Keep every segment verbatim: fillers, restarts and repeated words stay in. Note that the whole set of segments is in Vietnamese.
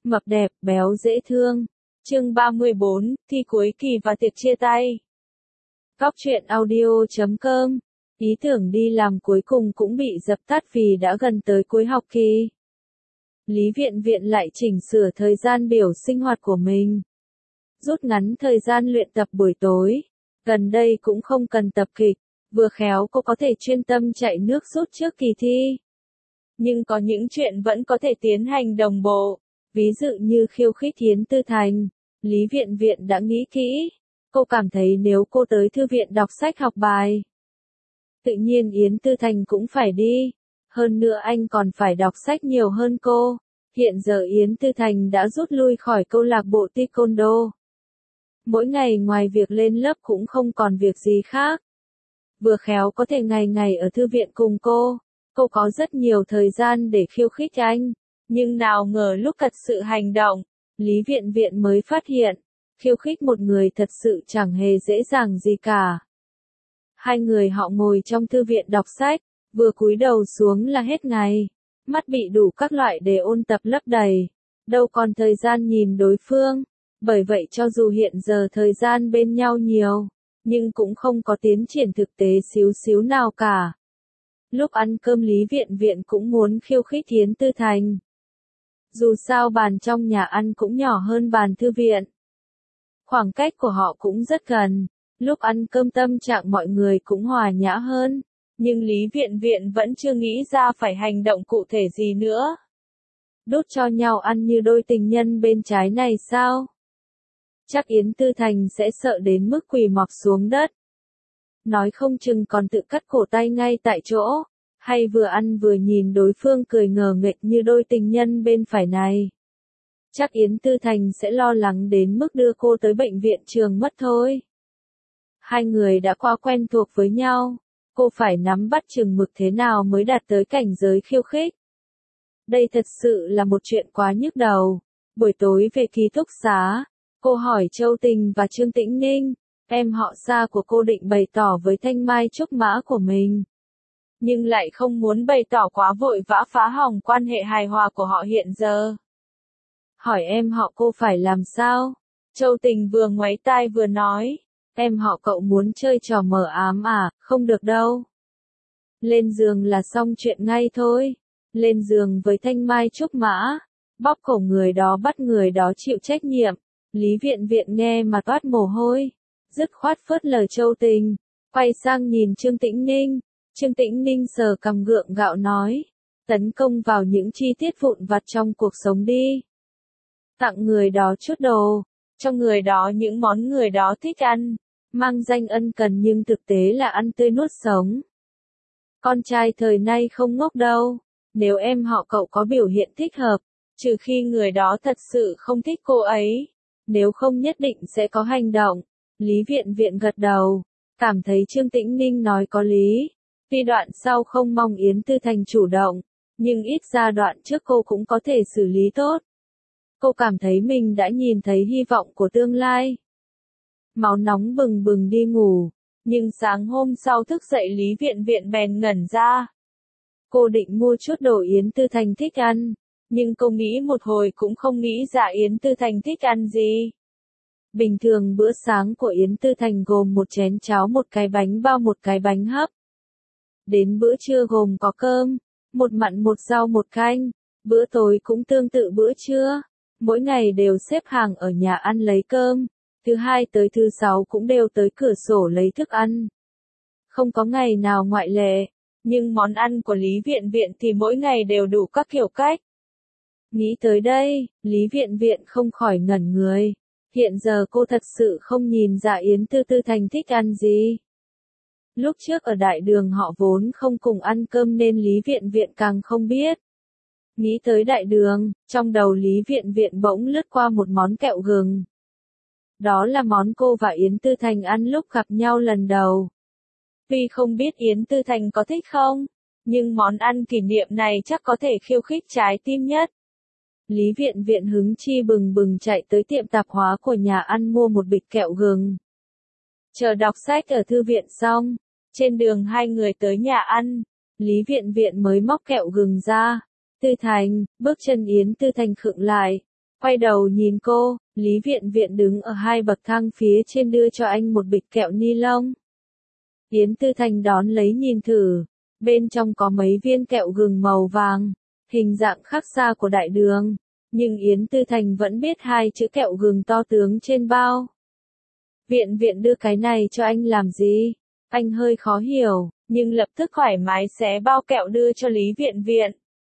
mập đẹp, béo dễ thương. Chương ba mươi bốn, thi cuối kỳ và tiệc chia tay. Góc truyện audio chấm com. Ý tưởng đi làm cuối cùng cũng bị dập tắt vì đã gần tới cuối học kỳ. Lý Viện Viện lại chỉnh sửa thời gian biểu sinh hoạt của mình. Rút ngắn thời gian luyện tập buổi tối. Gần đây cũng không cần tập kịch, vừa khéo cô có thể chuyên tâm chạy nước rút trước kỳ thi. Nhưng có những chuyện vẫn có thể tiến hành đồng bộ, ví dụ như khiêu khích Yến Tư Thành. Lý Viện Viện đã nghĩ kỹ, cô cảm thấy nếu cô tới thư viện đọc sách học bài, tự nhiên Yến Tư Thành cũng phải đi, hơn nữa anh còn phải đọc sách nhiều hơn cô. Hiện giờ Yến Tư Thành đã rút lui khỏi câu lạc bộ Taekwondo. Mỗi ngày ngoài việc lên lớp cũng không còn việc gì khác. Vừa khéo có thể ngày ngày ở thư viện cùng cô, cô có rất nhiều thời gian để khiêu khích anh. Nhưng nào ngờ lúc thật sự hành động, Lý Viện Viện mới phát hiện, khiêu khích một người thật sự chẳng hề dễ dàng gì cả. Hai người họ ngồi trong thư viện đọc sách, vừa cúi đầu xuống là hết ngày, mắt bị đủ các loại đề ôn tập lấp đầy, đâu còn thời gian nhìn đối phương. Bởi vậy cho dù hiện giờ thời gian bên nhau nhiều, nhưng cũng không có tiến triển thực tế xíu xíu nào cả. Lúc ăn cơm Lý Viện Viện cũng muốn khiêu khích Yến Tư Thành. Dù sao bàn trong nhà ăn cũng nhỏ hơn bàn thư viện. Khoảng cách của họ cũng rất gần, lúc ăn cơm tâm trạng mọi người cũng hòa nhã hơn, nhưng Lý Viện Viện vẫn chưa nghĩ ra phải hành động cụ thể gì nữa. Đút cho nhau ăn như đôi tình nhân bên trái này sao? Chắc Yến Tư Thành sẽ sợ đến mức quỳ mọp xuống đất. Nói không chừng còn tự cắt cổ tay ngay tại chỗ, hay vừa ăn vừa nhìn đối phương cười ngờ nghệch như đôi tình nhân bên phải này. Chắc Yến Tư Thành sẽ lo lắng đến mức đưa cô tới bệnh viện trường mất thôi. Hai người đã quá quen thuộc với nhau, cô phải nắm bắt chừng mực thế nào mới đạt tới cảnh giới khiêu khích. Đây thật sự là một chuyện quá nhức đầu. Buổi tối về ký túc xá, cô hỏi Châu Tình và Trương Tĩnh Ninh, em họ xa của cô định bày tỏ với Thanh Mai Trúc Mã của mình. Nhưng lại không muốn bày tỏ quá vội vã phá hỏng quan hệ hài hòa của họ hiện giờ. Hỏi em họ cô phải làm sao? Châu Tình vừa ngoáy tai vừa nói, em họ cậu muốn chơi trò mờ ám à, không được đâu. Lên giường là xong chuyện ngay thôi. Lên giường với Thanh Mai Trúc Mã, bóp cổ người đó bắt người đó chịu trách nhiệm. Lý Viện Viện nghe mà toát mồ hôi, dứt khoát phớt lờ Châu Tình, quay sang nhìn Trương Tĩnh Ninh. Trương Tĩnh Ninh sờ cằm gượng gạo nói, tấn công vào những chi tiết vụn vặt trong cuộc sống đi. Tặng người đó chút đồ, cho người đó những món người đó thích ăn, mang danh ân cần nhưng thực tế là ăn tươi nuốt sống. Con trai thời nay không ngốc đâu, nếu em họ cậu có biểu hiện thích hợp, trừ khi người đó thật sự không thích cô ấy, nếu không nhất định sẽ có hành động. Lý Viện Viện gật đầu, cảm thấy Trương Tĩnh Ninh nói có lý. Tuy đoạn sau không mong Yến Tư Thành chủ động, nhưng ít ra đoạn trước cô cũng có thể xử lý tốt. Cô cảm thấy mình đã nhìn thấy hy vọng của tương lai. Máu nóng bừng bừng đi ngủ, nhưng sáng hôm sau thức dậy Lý Viện Viện bèn ngẩn ra. Cô định mua chút đồ Yến Tư Thành thích ăn, nhưng cô nghĩ một hồi cũng không nghĩ ra Yến Tư Thành thích ăn gì. Bình thường bữa sáng của Yến Tư Thành gồm một chén cháo, một cái bánh bao, một cái bánh hấp. Đến bữa trưa gồm có cơm, một mặn một rau một canh. Bữa tối cũng tương tự bữa trưa, mỗi ngày đều xếp hàng ở nhà ăn lấy cơm, thứ hai tới thứ sáu cũng đều tới cửa sổ lấy thức ăn. Không có ngày nào ngoại lệ, nhưng món ăn của Lý Viện Viện thì mỗi ngày đều đủ các kiểu cách. Nghĩ tới đây, Lý Viện Viện không khỏi ngẩn người. Hiện giờ cô thật sự không nhìn ra Yến Tư Tư Thành thích ăn gì. Lúc trước ở đại đường họ vốn không cùng ăn cơm nên Lý Viện Viện càng không biết. Nghĩ tới đại đường, trong đầu Lý Viện Viện bỗng lướt qua một món kẹo gừng. Đó là món cô và Yến Tư Thành ăn lúc gặp nhau lần đầu. Tuy không biết Yến Tư Thành có thích không, nhưng món ăn kỷ niệm này chắc có thể khiêu khích trái tim nhất. Lý Viện Viện hứng chi bừng bừng chạy tới tiệm tạp hóa của nhà ăn mua một bịch kẹo gừng. Chờ đọc sách ở thư viện xong, trên đường hai người tới nhà ăn, Lý Viện Viện mới móc kẹo gừng ra. Tư Thành, bước chân Yến Tư Thành khựng lại, Quay đầu nhìn cô, Lý Viện Viện đứng ở hai bậc thang phía trên đưa cho anh một bịch kẹo ni lông. Yến Tư Thành đón lấy nhìn thử, bên trong có mấy viên kẹo gừng màu vàng, hình dạng khác xa của đại đường, nhưng Yến Tư Thành vẫn biết hai chữ kẹo gừng to tướng trên bao. Viện Viện đưa cái này cho anh làm gì? Anh hơi khó hiểu, nhưng lập tức thoải mái xé bao kẹo đưa cho Lý Viện Viện.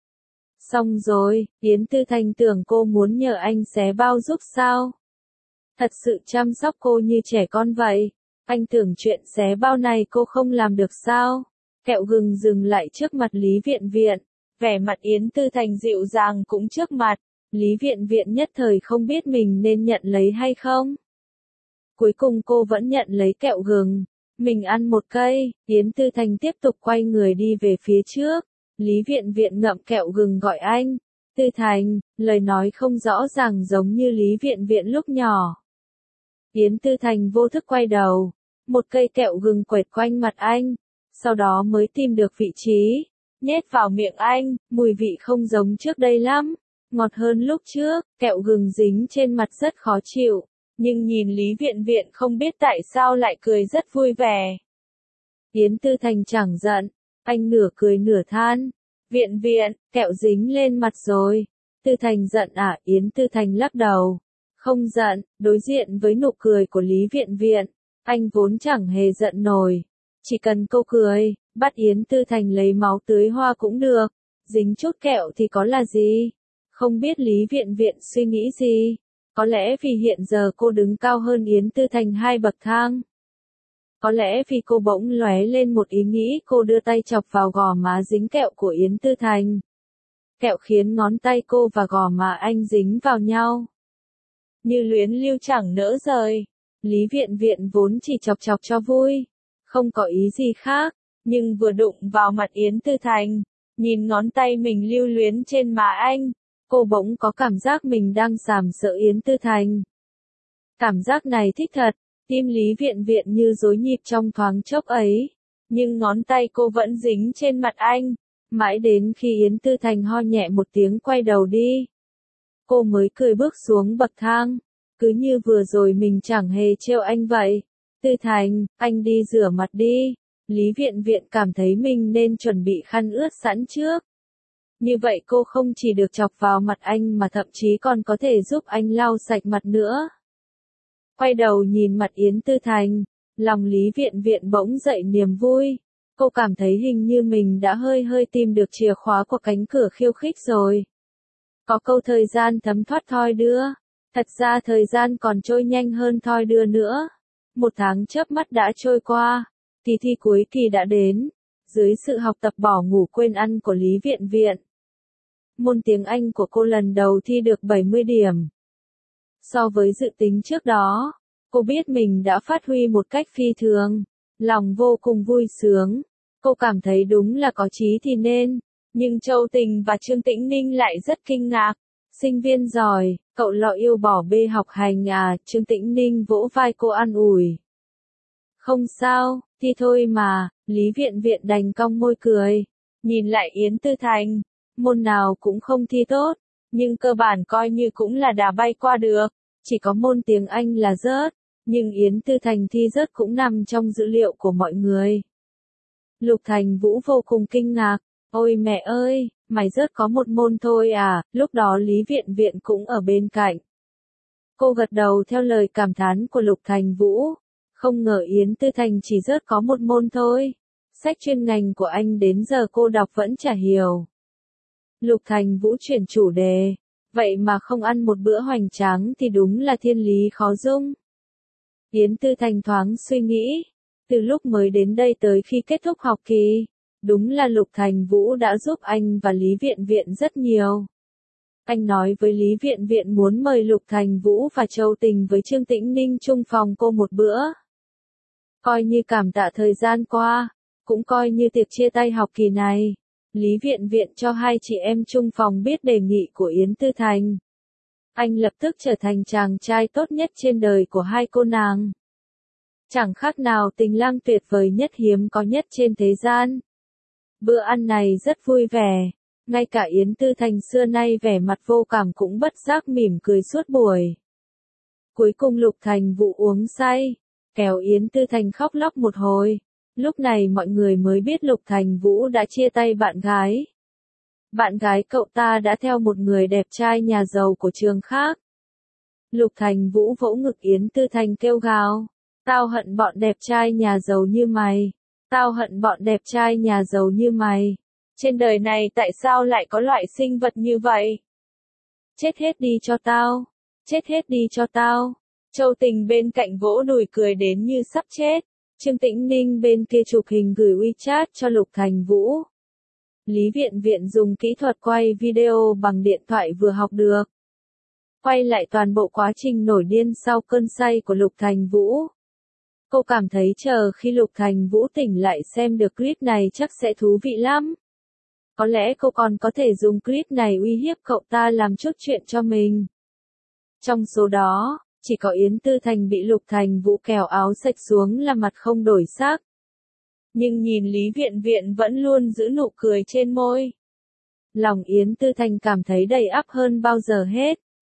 Xong rồi, Yến Tư Thành tưởng cô muốn nhờ anh xé bao giúp sao? Thật sự chăm sóc cô như trẻ con vậy. Anh tưởng chuyện xé bao này cô không làm được sao? Kẹo gừng dừng lại trước mặt Lý Viện Viện. Vẻ mặt Yến Tư Thành dịu dàng cũng trước mặt. Lý Viện Viện nhất thời không biết mình nên nhận lấy hay không. Cuối cùng cô vẫn nhận lấy kẹo gừng. Mình ăn một cây, Yến Tư Thành tiếp tục quay người đi về phía trước. Lý Viện Viện ngậm kẹo gừng gọi anh. Tư Thành, lời nói không rõ ràng giống như Lý Viện Viện lúc nhỏ. Yến Tư Thành vô thức quay đầu. Một cây kẹo gừng quệt quanh mặt anh. Sau đó mới tìm được vị trí. Nhét vào miệng anh, mùi vị không giống trước đây lắm. Ngọt hơn lúc trước, kẹo gừng dính trên mặt rất khó chịu. Nhưng nhìn Lý Viện Viện không biết tại sao lại cười rất vui vẻ. Yến Tư Thành chẳng giận. Anh nửa cười nửa than. Viện Viện, kẹo dính lên mặt rồi. Tư Thành giận à? Yến Tư Thành lắc đầu. Không giận, đối diện với nụ cười của Lý Viện Viện. Anh vốn chẳng hề giận nổi. Chỉ cần cô cười, bắt Yến Tư Thành lấy máu tưới hoa cũng được. Dính chút kẹo thì có là gì? Không biết Lý Viện Viện suy nghĩ gì. Có lẽ vì hiện giờ cô đứng cao hơn Yến Tư Thành hai bậc thang. Có lẽ vì cô bỗng lóe lên một ý nghĩ, cô đưa tay chọc vào gò má dính kẹo của Yến Tư Thành. Kẹo khiến ngón tay cô và gò má anh dính vào nhau. Như luyến lưu chẳng nỡ rời. Lý Viện Viện vốn chỉ chọc chọc cho vui. Không có ý gì khác. Nhưng vừa đụng vào mặt Yến Tư Thành. Nhìn ngón tay mình lưu luyến trên má anh. Cô bỗng có cảm giác mình đang sàm sỡ Yến Tư Thành. Cảm giác này thích thật. Tim Lý Viện Viện như rối nhịp trong thoáng chốc ấy. Nhưng ngón tay cô vẫn dính trên mặt anh. Mãi đến khi Yến Tư Thành ho nhẹ một tiếng quay đầu đi. Cô mới cười bước xuống bậc thang. Cứ như vừa rồi mình chẳng hề trêu anh vậy. Tư Thành, anh đi rửa mặt đi. Lý Viện Viện cảm thấy mình nên chuẩn bị khăn ướt sẵn trước. Như vậy cô không chỉ được chọc vào mặt anh mà thậm chí còn có thể giúp anh lau sạch mặt nữa. Quay đầu nhìn mặt Yến Tư Thành, lòng Lý Viện Viện bỗng dậy niềm vui. Cô cảm thấy hình như mình đã hơi hơi tìm được chìa khóa của cánh cửa khiêu khích rồi. Có câu thời gian thấm thoát thoi đưa. Thật ra thời gian còn trôi nhanh hơn thoi đưa nữa. Một tháng chớp mắt đã trôi qua. Kỳ thi cuối kỳ đã đến. Dưới sự học tập bỏ ngủ quên ăn của Lý Viện Viện. Môn tiếng Anh của cô lần đầu thi được bảy mươi điểm. So với dự tính trước đó, cô biết mình đã phát huy một cách phi thường. Lòng vô cùng vui sướng. Cô cảm thấy đúng là có chí thì nên. Nhưng Châu Tình và Trương Tĩnh Ninh lại rất kinh ngạc. Sinh viên giỏi, cậu lọ yêu bỏ bê học hành à? Trương Tĩnh Ninh vỗ vai cô an ủi. Không sao, thi thôi mà. Lý Viện Viện đành cong môi cười. Nhìn lại Yến Tư Thành. Môn nào cũng không thi tốt. Nhưng cơ bản coi như cũng là đà bay qua được. Chỉ có môn tiếng Anh là rớt. Nhưng Yến Tư Thành thi rớt cũng nằm trong dữ liệu của mọi người. Lục Thành Vũ vô cùng kinh ngạc. Ôi mẹ ơi, mày rớt có một môn thôi à? Lúc đó Lý Viện Viện cũng ở bên cạnh. Cô gật đầu theo lời cảm thán của Lục Thành Vũ. Không ngờ Yến Tư Thành chỉ rớt có một môn thôi. Sách chuyên ngành của anh đến giờ cô đọc vẫn chả hiểu. Lục Thành Vũ chuyển chủ đề. Vậy mà không ăn một bữa hoành tráng thì đúng là thiên lý khó dung. Yến Tư Thành thoáng suy nghĩ. Từ lúc mới đến đây tới khi kết thúc học kỳ, đúng là Lục Thành Vũ đã giúp anh và Lý Viện Viện rất nhiều. Anh nói với Lý Viện Viện muốn mời Lục Thành Vũ và Châu Tình với Trương Tĩnh Ninh chung phòng cô một bữa. Coi như cảm tạ thời gian qua, cũng coi như tiệc chia tay học kỳ này. Lý Viện Viện cho hai chị em chung phòng biết đề nghị của Yến Tư Thành. Anh lập tức trở thành chàng trai tốt nhất trên đời của hai cô nàng. Chẳng khác nào tình lang tuyệt vời nhất hiếm có nhất trên thế gian. Bữa ăn này rất vui vẻ. Ngay cả Yến Tư Thành xưa nay vẻ mặt vô cảm cũng bất giác mỉm cười suốt buổi. Cuối cùng Lục Thành Vũ uống say, kéo Yến Tư Thành khóc lóc một hồi. Lúc này mọi người mới biết Lục Thành Vũ đã chia tay bạn gái. Bạn gái cậu ta đã theo một người đẹp trai nhà giàu của trường khác. Lục Thành Vũ vỗ ngực Yến Tư Thành kêu gào. Tao hận bọn đẹp trai nhà giàu như mày. Tao hận bọn đẹp trai nhà giàu như mày. Trên đời này tại sao lại có loại sinh vật như vậy? Chết hết đi cho tao. Chết hết đi cho tao. Châu Tình bên cạnh vỗ đùi cười đến như sắp chết. Trương Tĩnh Ninh bên kia chụp hình gửi WeChat cho Lục Thành Vũ. Lý Viện Viện dùng kỹ thuật quay video bằng điện thoại vừa học được. Quay lại toàn bộ quá trình nổi điên sau cơn say của Lục Thành Vũ. Cô cảm thấy chờ khi Lục Thành Vũ tỉnh lại xem được clip này chắc sẽ thú vị lắm. Có lẽ cô còn có thể dùng clip này uy hiếp cậu ta làm chút chuyện cho mình. Trong số đó, chỉ có Yến Tư Thành bị Lục Thành Vũ kéo áo sạch xuống là mặt không đổi sắc. Nhưng nhìn Lý Viện Viện vẫn luôn giữ nụ cười trên môi. Lòng Yến Tư Thành cảm thấy đầy ắp hơn bao giờ hết.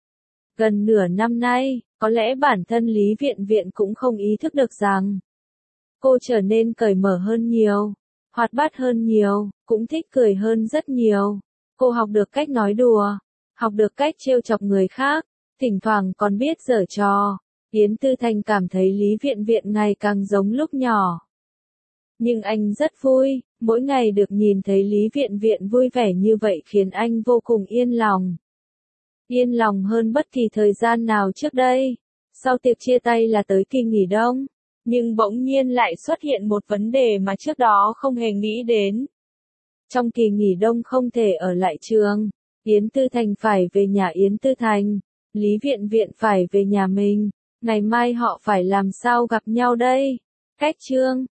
Gần nửa năm nay, có lẽ bản thân Lý Viện Viện cũng không ý thức được rằng cô trở nên cởi mở hơn nhiều, hoạt bát hơn nhiều, cũng thích cười hơn rất nhiều. Cô học được cách nói đùa, học được cách trêu chọc người khác, thỉnh thoảng còn biết giở trò. Yến Tư Thành cảm thấy Lý Viện Viện ngày càng giống lúc nhỏ. Nhưng anh rất vui, mỗi ngày được nhìn thấy Lý Viện Viện vui vẻ như vậy khiến anh vô cùng yên lòng. Yên lòng hơn bất kỳ thời gian nào trước đây. Sau tiệc chia tay là tới kỳ nghỉ đông. Nhưng bỗng nhiên lại xuất hiện một vấn đề mà trước đó không hề nghĩ đến. Trong kỳ nghỉ đông không thể ở lại trường. Yến Tư Thành phải về nhà Yến Tư Thành. Lý Viện Viện phải về nhà mình. Ngày mai họ phải làm sao gặp nhau đây? Cách chương